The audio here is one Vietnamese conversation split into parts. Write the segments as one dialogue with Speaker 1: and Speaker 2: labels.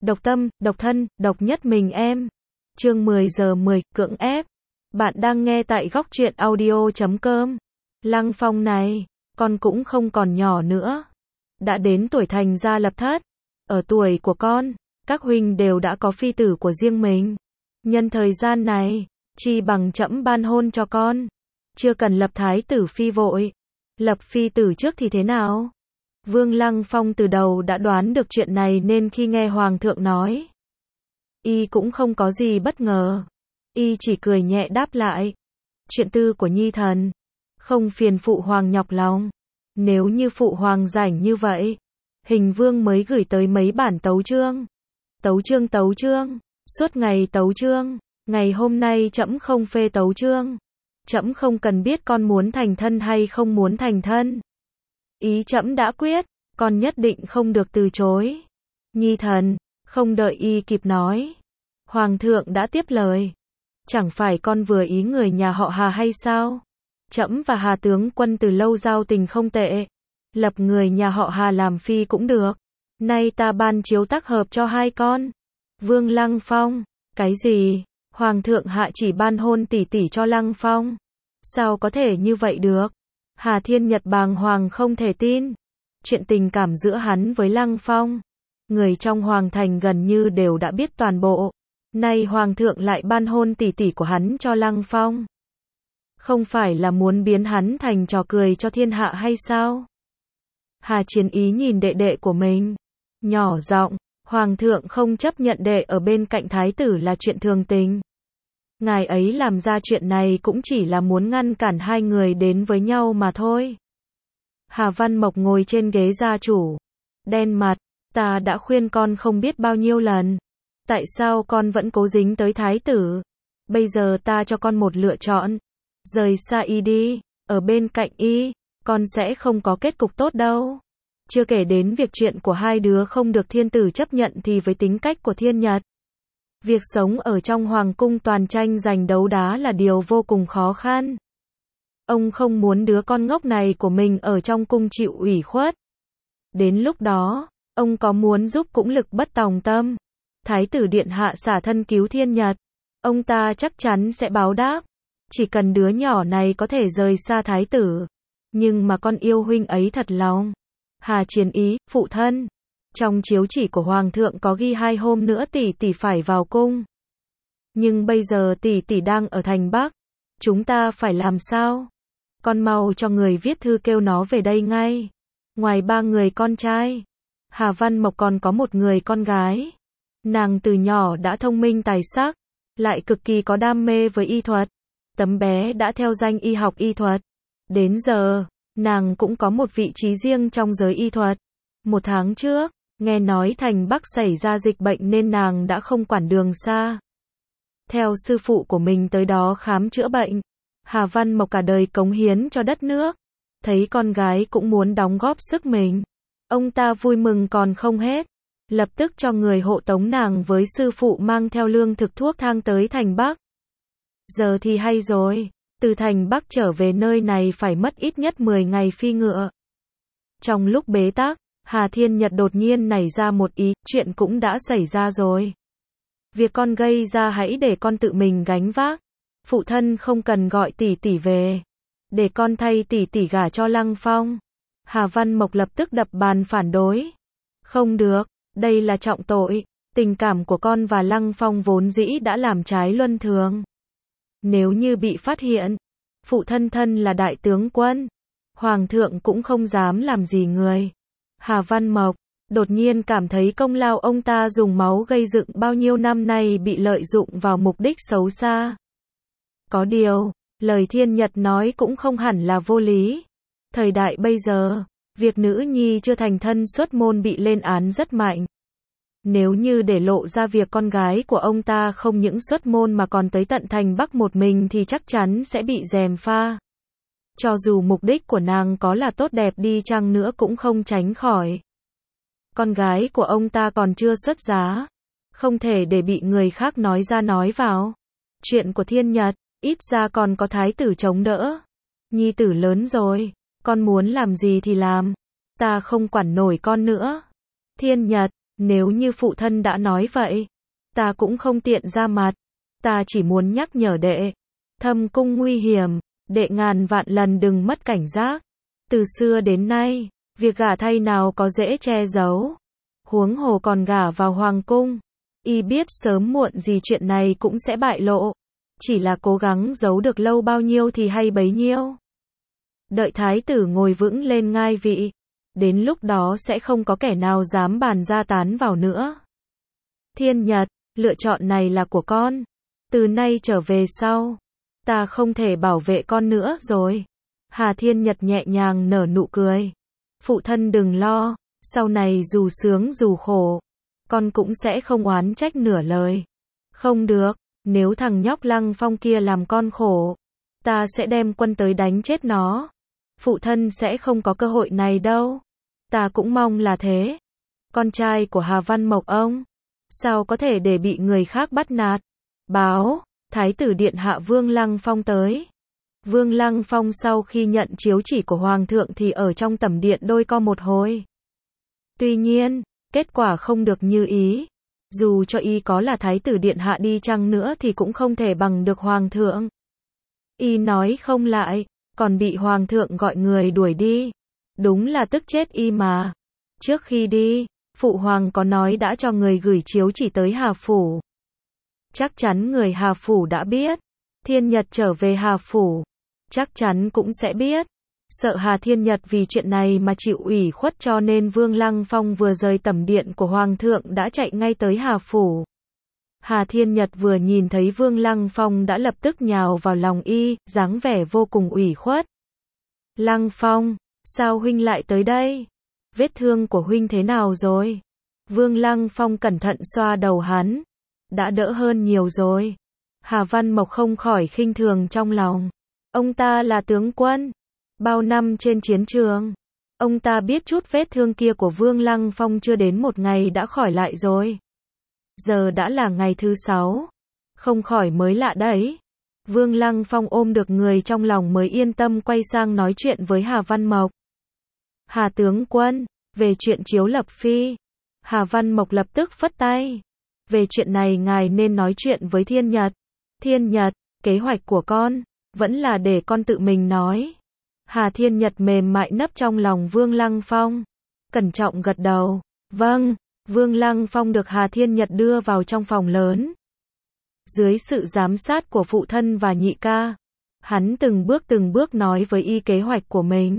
Speaker 1: độc tâm, độc thân, độc nhất mình em. Chương 10 giờ 10, cưỡng ép. Bạn đang nghe tại góc truyện audio.com. Lăng Phong này, con cũng không còn nhỏ nữa. Đã đến tuổi thành gia lập thất. Ở tuổi của con, các huynh đều đã có phi tử của riêng mình. Nhân thời gian này, chi bằng trẫm ban hôn cho con. Chưa cần lập thái tử phi vội. Lập phi tử trước thì thế nào? Vương Lăng Phong từ đầu đã đoán được chuyện này nên khi nghe Hoàng thượng nói, y cũng không có gì bất ngờ. Y chỉ cười nhẹ đáp lại. Chuyện tư của nhi thần, không phiền phụ hoàng nhọc lòng. Nếu như phụ hoàng rảnh như vậy, Hình Vương mới gửi tới mấy bản tấu chương. Tấu chương, suốt ngày tấu chương. Ngày hôm nay trẫm không phê tấu chương. Trẫm không cần biết con muốn thành thân hay không muốn thành thân. Ý trẫm đã quyết, con nhất định không được từ chối. Nhi thần, không đợi y kịp nói, Hoàng thượng đã tiếp lời. Chẳng phải con vừa ý người nhà họ Hà hay sao? Trẫm và Hà tướng quân từ lâu giao tình không tệ. Lập người nhà họ Hà làm phi cũng được. Nay ta ban chiếu tác hợp cho hai con. Vương Lăng Phong, cái gì? Hoàng thượng hạ chỉ ban hôn tỷ tỷ cho Lăng Phong. Sao có thể như vậy được? Hà Thiên Nhật bàng hoàng không thể tin. Chuyện tình cảm giữa hắn với Lăng Phong, người trong hoàng thành gần như đều đã biết toàn bộ. Nay hoàng thượng lại ban hôn tỷ tỷ của hắn cho Lăng Phong. Không phải là muốn biến hắn thành trò cười cho thiên hạ hay sao? Hà Chiến Ý nhìn đệ đệ của mình, nhỏ giọng, hoàng thượng không chấp nhận đệ ở bên cạnh thái tử là chuyện thường tình. Ngài ấy làm ra chuyện này cũng chỉ là muốn ngăn cản hai người đến với nhau mà thôi. Hà Văn Mộc ngồi trên ghế gia chủ, đen mặt, ta đã khuyên con không biết bao nhiêu lần. Tại sao con vẫn cố dính tới thái tử? Bây giờ ta cho con một lựa chọn. Rời xa y đi, ở bên cạnh y, con sẽ không có kết cục tốt đâu. Chưa kể đến việc chuyện của hai đứa không được thiên tử chấp nhận thì với tính cách của Thiên Nhật, việc sống ở trong hoàng cung toàn tranh giành đấu đá là điều vô cùng khó khăn. Ông không muốn đứa con ngốc này của mình ở trong cung chịu ủy khuất. Đến lúc đó, ông có muốn giúp cũng lực bất tòng tâm. Thái tử điện hạ xả thân cứu Thiên Nhật, ông ta chắc chắn sẽ báo đáp. Chỉ cần đứa nhỏ này có thể rời xa thái tử. Nhưng mà con yêu huynh ấy thật lòng. Hà Chiến Ý, phụ thân. Trong chiếu chỉ của hoàng thượng có ghi 2 hôm nữa tỷ tỷ phải vào cung. Nhưng bây giờ tỷ tỷ đang ở thành Bắc. Chúng ta phải làm sao? Con mau cho người viết thư kêu nó về đây ngay. Ngoài 3 người con trai, Hà Văn Mộc còn có một người con gái. Nàng từ nhỏ đã thông minh tài sắc, lại cực kỳ có đam mê với y thuật. Tấm bé đã theo danh y học y thuật. Đến giờ, nàng cũng có một vị trí riêng trong giới y thuật. 1 tháng trước, nghe nói thành Bắc xảy ra dịch bệnh nên nàng đã không quản đường xa. Theo sư phụ của mình tới đó khám chữa bệnh. Hà Văn Mộc cả đời cống hiến cho đất nước. Thấy con gái cũng muốn đóng góp sức mình. Ông ta vui mừng còn không hết. Lập tức cho người hộ tống nàng với sư phụ mang theo lương thực thuốc thang tới thành Bắc. Giờ thì hay rồi. Từ thành Bắc trở về nơi này phải mất ít nhất 10 ngày phi ngựa. Trong lúc bế tắc, Hà Thiên Nhật đột nhiên nảy ra một ý, chuyện cũng đã xảy ra rồi. Việc con gây ra hãy để con tự mình gánh vác. Phụ thân không cần gọi tỷ tỷ về. Để con thay tỷ tỷ gả cho Lăng Phong. Hà Văn Mộc lập tức đập bàn phản đối. Không được, đây là trọng tội. Tình cảm của con và Lăng Phong vốn dĩ đã làm trái luân thường. Nếu như bị phát hiện, phụ thân thân là đại tướng quân, hoàng thượng cũng không dám làm gì người. Hà Văn Mộc đột nhiên cảm thấy công lao ông ta dùng máu gây dựng bao nhiêu năm nay bị lợi dụng vào mục đích xấu xa. Có điều, lời Thiên Nhật nói cũng không hẳn là vô lý. Thời đại bây giờ, việc nữ nhi chưa thành thân xuất môn bị lên án rất mạnh. Nếu như để lộ ra việc con gái của ông ta không những xuất môn mà còn tới tận thành Bắc một mình thì chắc chắn sẽ bị gièm pha. Cho dù mục đích của nàng có là tốt đẹp đi chăng nữa cũng không tránh khỏi. Con gái của ông ta còn chưa xuất giá. Không thể để bị người khác nói ra nói vào. Chuyện của Thiên Nhật, ít ra còn có thái tử chống đỡ. Nhi tử lớn rồi, con muốn làm gì thì làm. Ta không quản nổi con nữa. Thiên Nhật, Nếu như phụ thân đã nói vậy, ta cũng không tiện ra mặt. Ta chỉ muốn nhắc nhở đệ. Thâm cung nguy hiểm, đệ ngàn vạn lần đừng mất cảnh giác. Từ xưa đến nay, việc gả thay nào có dễ che giấu. Huống hồ còn gả vào hoàng cung. Y biết sớm muộn gì chuyện này cũng sẽ bại lộ. Chỉ là cố gắng giấu được lâu bao nhiêu thì hay bấy nhiêu. Đợi thái tử ngồi vững lên ngai vị. Đến lúc đó sẽ không có kẻ nào dám bàn ra tán vào nữa. Thiên Nhật, lựa chọn này là của con. Từ nay trở về sau, ta không thể bảo vệ con nữa rồi. Hà Thiên Nhật nhẹ nhàng nở nụ cười. Phụ thân đừng lo, sau này dù sướng dù khổ, con cũng sẽ không oán trách nửa lời. Không được, nếu thằng nhóc Lăng Phong kia làm con khổ, ta sẽ đem quân tới đánh chết nó. Phụ thân sẽ không có cơ hội này đâu. Ta cũng mong là thế. Con trai của Hà Văn Mộc ông, sao có thể để bị người khác bắt nạt. Báo, Thái tử điện hạ Vương Lăng Phong tới. Vương Lăng Phong sau khi nhận chiếu chỉ của Hoàng thượng thì ở trong tẩm điện đôi co một hồi. Tuy nhiên, kết quả không được như ý. Dù cho y có là Thái tử điện hạ đi chăng nữa thì cũng không thể bằng được Hoàng thượng. Y nói không lại, còn bị Hoàng thượng gọi người đuổi đi. Đúng là tức chết y mà. Trước khi đi, Phụ Hoàng có nói đã cho người gửi chiếu chỉ tới Hà Phủ. Chắc chắn người Hà Phủ đã biết. Thiên Nhật trở về Hà Phủ, chắc chắn cũng sẽ biết. Sợ Hà Thiên Nhật vì chuyện này mà chịu ủy khuất cho nên Vương Lăng Phong vừa rời tẩm điện của Hoàng thượng đã chạy ngay tới Hà Phủ. Hà Thiên Nhật vừa nhìn thấy Vương Lăng Phong đã lập tức nhào vào lòng y, dáng vẻ vô cùng ủy khuất. Lăng Phong, sao huynh lại tới đây? Vết thương của huynh thế nào rồi? Vương Lăng Phong cẩn thận xoa đầu hắn. Đã đỡ hơn nhiều rồi. Hà Văn Mộc không khỏi khinh thường trong lòng. Ông ta là tướng quân. Bao năm trên chiến trường. Ông ta biết chút vết thương kia của Vương Lăng Phong chưa đến một ngày đã khỏi lại rồi. Giờ đã là ngày thứ 6. Không khỏi mới lạ đấy. Vương Lăng Phong ôm được người trong lòng mới yên tâm quay sang nói chuyện với Hà Văn Mộc. Hà tướng quân, về chuyện chiếu lập phi. Hà Văn Mộc lập tức phất tay. Về chuyện này ngài nên nói chuyện với Thiên Nhật. Thiên Nhật, kế hoạch của con, vẫn là để con tự mình nói. Hà Thiên Nhật mềm mại nấp trong lòng Vương Lăng Phong. Cẩn trọng gật đầu. Vâng, Vương Lăng Phong được Hà Thiên Nhật đưa vào trong phòng lớn. Dưới sự giám sát của phụ thân và nhị ca, hắn từng bước nói với y kế hoạch của mình.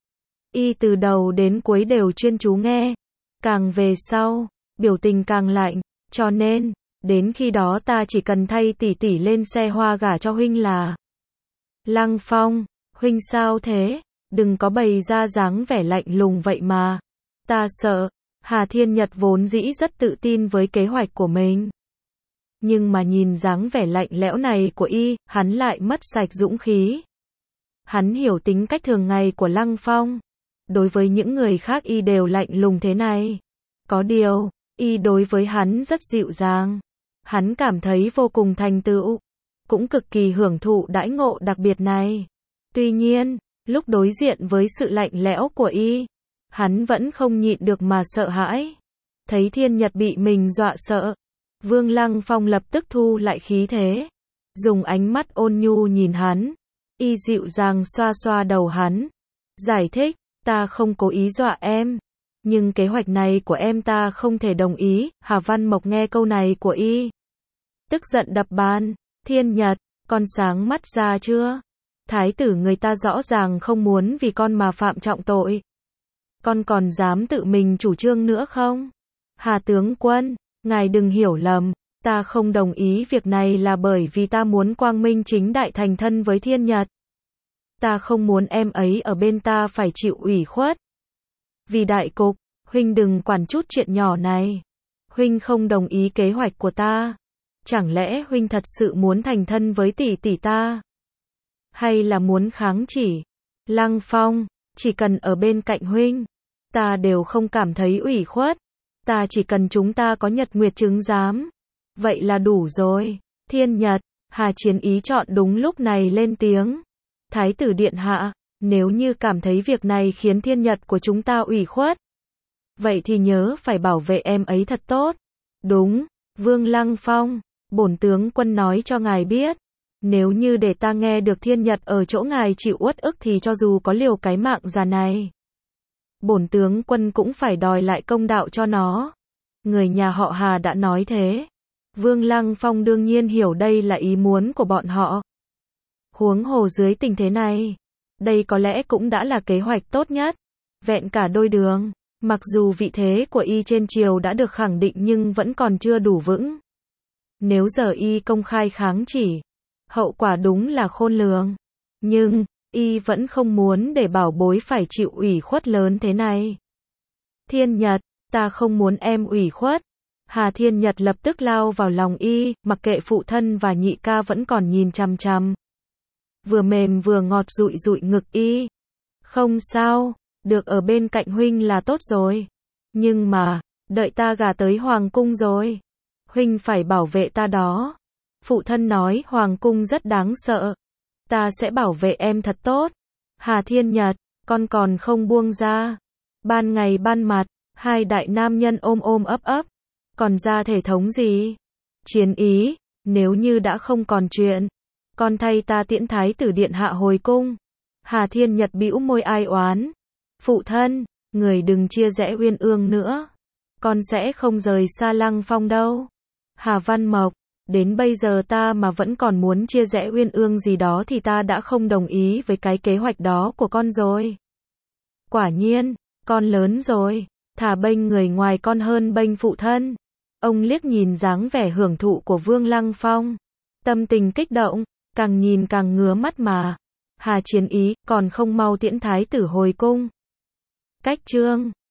Speaker 1: Y từ đầu đến cuối đều chuyên chú nghe. Càng về sau, biểu tình càng lạnh, cho nên, đến khi đó ta chỉ cần thay tỷ tỷ lên xe hoa gả cho huynh là. Lăng Phong, huynh sao thế? Đừng có bày ra dáng vẻ lạnh lùng vậy mà. Ta sợ. Hà Thiên Nhật vốn dĩ rất tự tin với kế hoạch của mình. Nhưng mà nhìn dáng vẻ lạnh lẽo này của y, hắn lại mất sạch dũng khí. Hắn hiểu tính cách thường ngày của Lăng Phong. Đối với những người khác y đều lạnh lùng thế này. Có điều, y đối với hắn rất dịu dàng. Hắn cảm thấy vô cùng thành tựu. Cũng cực kỳ hưởng thụ đãi ngộ đặc biệt này. Tuy nhiên, lúc đối diện với sự lạnh lẽo của y, hắn vẫn không nhịn được mà sợ hãi. Thấy Thiên Nhật bị mình dọa sợ, Vương Lăng Phong lập tức thu lại khí thế. Dùng ánh mắt ôn nhu nhìn hắn. Y dịu dàng xoa xoa đầu hắn. Giải thích, ta không cố ý dọa em. Nhưng kế hoạch này của em ta không thể đồng ý. Hà Văn Mộc nghe câu này của y, tức giận đập bàn. Thiên Nhật, con sáng mắt ra chưa? Thái tử người ta rõ ràng không muốn vì con mà phạm trọng tội. Con còn dám tự mình chủ trương nữa không? Hà tướng quân, ngài đừng hiểu lầm. Ta không đồng ý việc này là bởi vì ta muốn quang minh chính đại thành thân với Thiên Nhật. Ta không muốn em ấy ở bên ta phải chịu ủy khuất. Vì đại cục, huynh đừng quản chút chuyện nhỏ này. Huynh không đồng ý kế hoạch của ta. Chẳng lẽ huynh thật sự muốn thành thân với tỷ tỷ ta? Hay là muốn kháng chỉ? Lăng Phong, chỉ cần ở bên cạnh huynh, ta đều không cảm thấy ủy khuất. Ta chỉ cần chúng ta có nhật nguyệt chứng giám. Vậy là đủ rồi. Thiên Nhật, Hà Chiến Ý chọn đúng lúc này lên tiếng. Thái tử điện hạ, nếu như cảm thấy việc này khiến Thiên Nhật của chúng ta ủy khuất, vậy thì nhớ phải bảo vệ em ấy thật tốt. Đúng, Vương Lăng Phong, bổn tướng quân nói cho ngài biết, nếu như để ta nghe được Thiên Nhật ở chỗ ngài chịu uất ức thì cho dù có liều cái mạng già này, bổn tướng quân cũng phải đòi lại công đạo cho nó. Người nhà họ Hà đã nói thế. Vương Lăng Phong đương nhiên hiểu đây là ý muốn của bọn họ. Huống hồ dưới tình thế này, đây có lẽ cũng đã là kế hoạch tốt nhất. Vẹn cả đôi đường, mặc dù vị thế của y trên triều đã được khẳng định nhưng vẫn còn chưa đủ vững. Nếu giờ y công khai kháng chỉ, hậu quả đúng là khôn lường. Nhưng, y vẫn không muốn để bảo bối phải chịu ủy khuất lớn thế này. Thiên Nhật, ta không muốn em ủy khuất. Hà Thiên Nhật lập tức lao vào lòng y, mặc kệ phụ thân và nhị ca vẫn còn nhìn chằm chằm. Vừa mềm vừa ngọt dụi dụi ngực y. Không sao, được ở bên cạnh huynh là tốt rồi. Nhưng mà, đợi ta gả tới hoàng cung rồi, huynh phải bảo vệ ta đó. Phụ thân nói hoàng cung rất đáng sợ. Ta sẽ bảo vệ em thật tốt. Hà Thiên Nhật, con còn không buông ra. Ban ngày ban mặt, hai đại nam nhân ôm ôm ấp ấp. Còn ra thể thống gì? Chiến ý, nếu như đã không còn chuyện, con thay ta tiễn thái tử điện hạ hồi cung. Hà Thiên Nhật bĩu môi ai oán. Phụ thân, người đừng chia rẽ Uyên Ương nữa. Con sẽ không rời xa Lăng Phong đâu. Hà Văn Mộc, đến bây giờ ta mà vẫn còn muốn chia rẽ Uyên Ương gì đó thì ta đã không đồng ý với cái kế hoạch đó của con rồi. Quả nhiên, con lớn rồi, thà bênh người ngoài con hơn bênh phụ thân. Ông liếc nhìn dáng vẻ hưởng thụ của Vương Lăng Phong, tâm tình kích động, càng nhìn càng ngứa mắt mà. Hà Chiến Ý, còn không mau tiễn thái tử hồi cung. Cách chương